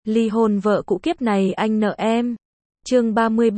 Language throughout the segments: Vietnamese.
Ly hôn vợ cũ kiếp này anh nợ em. Chương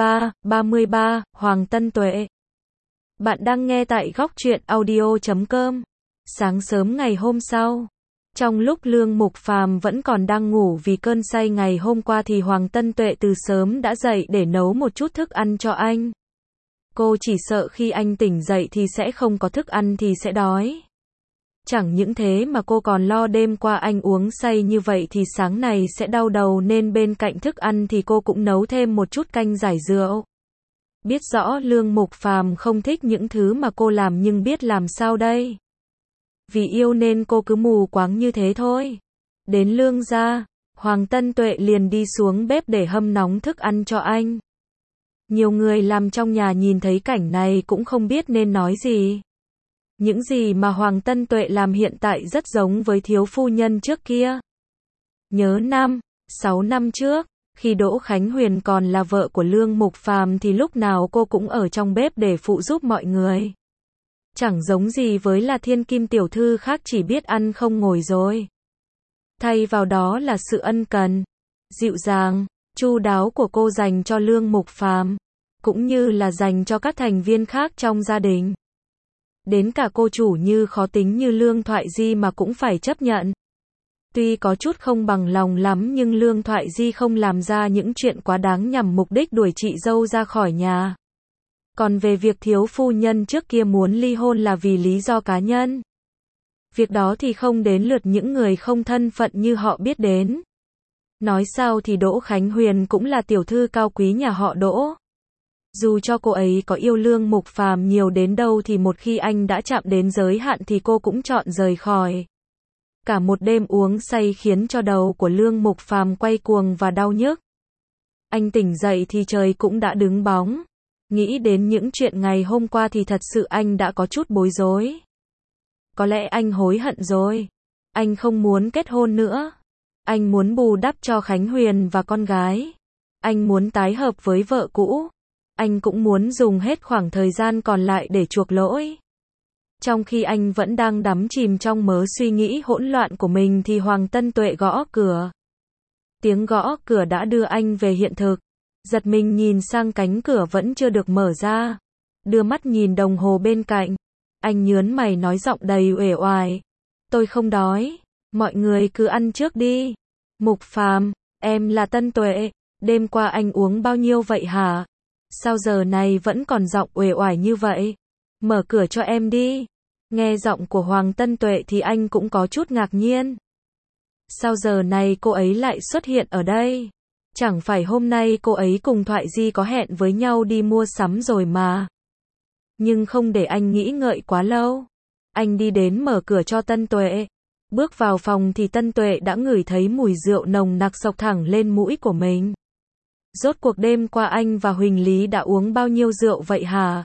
33, Hoàng Tân Tuệ. Bạn đang nghe tại góc truyện audio.com. Sáng sớm ngày hôm sau, trong lúc Lương Mục Phàm vẫn còn đang ngủ vì cơn say ngày hôm qua thì Hoàng Tân Tuệ từ sớm đã dậy để nấu một chút thức ăn cho anh. Cô chỉ sợ khi anh tỉnh dậy thì sẽ không có thức ăn thì sẽ đói. Chẳng những thế mà cô còn lo đêm qua anh uống say như vậy thì sáng này sẽ đau đầu, nên bên cạnh thức ăn thì cô cũng nấu thêm một chút canh giải rượu. Biết rõ Lương Mục Phàm không thích những thứ mà cô làm nhưng biết làm sao đây. Vì yêu nên cô cứ mù quáng như thế thôi. Đến Lương gia, Hoàng Tân Tuệ liền đi xuống bếp để hâm nóng thức ăn cho anh. Nhiều người làm trong nhà nhìn thấy cảnh này cũng không biết nên nói gì. Những gì mà Hoàng Tân Tuệ làm hiện tại rất giống với thiếu phu nhân trước kia. Nhớ 6 năm trước, khi Đỗ Khánh Huyền còn là vợ của Lương Mục Phàm thì lúc nào cô cũng ở trong bếp để phụ giúp mọi người. Chẳng giống gì với là thiên kim tiểu thư khác chỉ biết ăn không ngồi rồi. Thay vào đó là sự ân cần, dịu dàng, chu đáo của cô dành cho Lương Mục Phàm, cũng như là dành cho các thành viên khác trong gia đình. Đến cả cô chủ như khó tính như Lương Thoại Di mà cũng phải chấp nhận. Tuy có chút không bằng lòng lắm nhưng Lương Thoại Di không làm ra những chuyện quá đáng nhằm mục đích đuổi chị dâu ra khỏi nhà. Còn về việc thiếu phu nhân trước kia muốn ly hôn là vì lý do cá nhân, việc đó thì không đến lượt những người không thân phận như họ biết đến. Nói sao thì Đỗ Khánh Huyền cũng là tiểu thư cao quý nhà họ Đỗ. Dù cho cô ấy có yêu Lương Mục Phàm nhiều đến đâu thì một khi anh đã chạm đến giới hạn thì cô cũng chọn rời khỏi. Cả một đêm uống say khiến cho đầu của Lương Mục Phàm quay cuồng và đau nhức. Anh tỉnh dậy thì trời cũng đã đứng bóng. Nghĩ đến những chuyện ngày hôm qua thì thật sự anh đã có chút bối rối. Có lẽ anh hối hận rồi. Anh không muốn kết hôn nữa. Anh muốn bù đắp cho Khánh Huyền và con gái. Anh muốn tái hợp với vợ cũ. Anh cũng muốn dùng hết khoảng thời gian còn lại để chuộc lỗi. Trong khi anh vẫn đang đắm chìm trong mớ suy nghĩ hỗn loạn của mình thì Hoàng Tân Tuệ gõ cửa. Tiếng gõ cửa đã đưa anh về hiện thực. Giật mình nhìn sang cánh cửa vẫn chưa được mở ra. Đưa mắt nhìn đồng hồ bên cạnh. Anh nhớn mày nói giọng đầy uể oải. Tôi không đói. Mọi người cứ ăn trước đi. Mục Phàm, em là Tân Tuệ. Đêm qua anh uống bao nhiêu vậy hả? Sao giờ này vẫn còn giọng uể oải như vậy? Mở cửa cho em đi. Nghe giọng của Hoàng Tân Tuệ thì anh cũng có chút ngạc nhiên. Sao giờ này cô ấy lại xuất hiện ở đây? Chẳng phải hôm nay cô ấy cùng Thoại Di có hẹn với nhau đi mua sắm rồi mà. Nhưng không để anh nghĩ ngợi quá lâu. Anh đi đến mở cửa cho Tân Tuệ. Bước vào phòng thì Tân Tuệ đã ngửi thấy mùi rượu nồng nặc xộc thẳng lên mũi của mình. Rốt cuộc đêm qua anh và Huỳnh Lý đã uống bao nhiêu rượu vậy hả?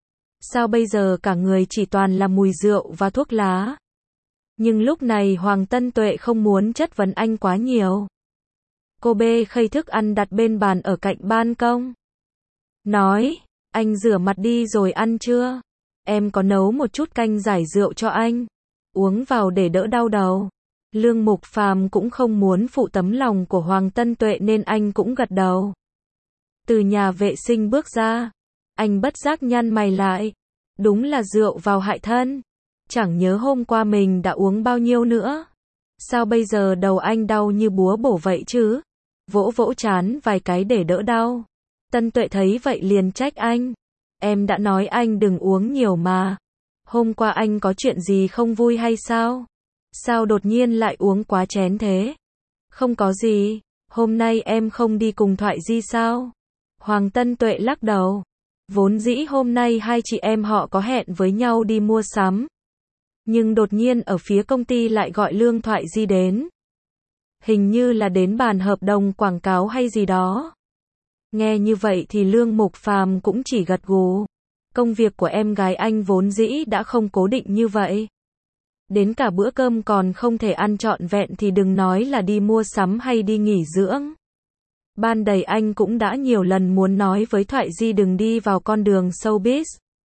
Sao bây giờ cả người chỉ toàn là mùi rượu và thuốc lá? Nhưng lúc này Hoàng Tân Tuệ không muốn chất vấn anh quá nhiều. Cô bê khay thức ăn đặt bên bàn ở cạnh ban công. Nói, anh rửa mặt đi rồi ăn chưa? Em có nấu một chút canh giải rượu cho anh. Uống vào để đỡ đau đầu. Lương Mục Phàm cũng không muốn phụ tấm lòng của Hoàng Tân Tuệ nên anh cũng gật đầu. Từ nhà vệ sinh bước ra, anh bất giác nhăn mày lại. Đúng là rượu vào hại thân. Chẳng nhớ hôm qua mình đã uống bao nhiêu nữa. Sao bây giờ đầu anh đau như búa bổ vậy chứ? Vỗ vỗ trán vài cái để đỡ đau. Tân Tuệ thấy vậy liền trách anh. Em đã nói anh đừng uống nhiều mà. Hôm qua anh có chuyện gì không vui hay sao? Sao đột nhiên lại uống quá chén thế? Không có gì, hôm nay em không đi cùng Thoại Di sao? Hoàng Tân Tuệ lắc đầu. Vốn dĩ hôm nay hai chị em họ có hẹn với nhau đi mua sắm. Nhưng đột nhiên ở phía công ty lại gọi Lương Thoại Di đến. Hình như là đến bàn hợp đồng quảng cáo hay gì đó. Nghe như vậy thì Lương Mục Phàm cũng chỉ gật gù. Công việc của em gái anh vốn dĩ đã không cố định như vậy. Đến cả bữa cơm còn không thể ăn trọn vẹn thì đừng nói là đi mua sắm hay đi nghỉ dưỡng. Ban đầy anh cũng đã nhiều lần muốn nói với Thoại Di đừng đi vào con đường showbiz.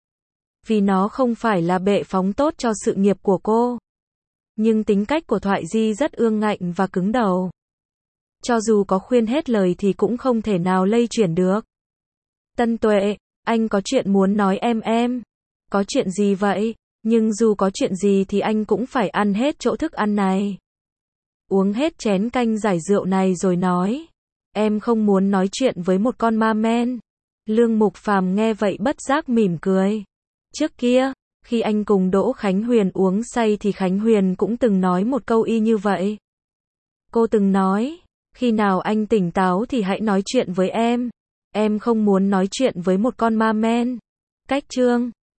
Vì nó không phải là bệ phóng tốt cho sự nghiệp của cô. Nhưng tính cách của Thoại Di rất ương ngạnh và cứng đầu. cho dù có khuyên hết lời thì cũng không thể nào lay chuyển được. Tân Tuệ, anh có chuyện muốn nói em. Có chuyện gì vậy? Nhưng dù có chuyện gì thì anh cũng phải ăn hết chỗ thức ăn này. Uống hết chén canh giải rượu này rồi nói. Em không muốn nói chuyện với một con ma men. Lương Mục Phàm nghe vậy bất giác mỉm cười. Trước kia, khi anh cùng Đỗ Khánh Huyền uống say thì Khánh Huyền cũng từng nói một câu y như vậy. Cô từng nói, khi nào anh tỉnh táo thì hãy nói chuyện với em. Em không muốn nói chuyện với một con ma men. Cách chương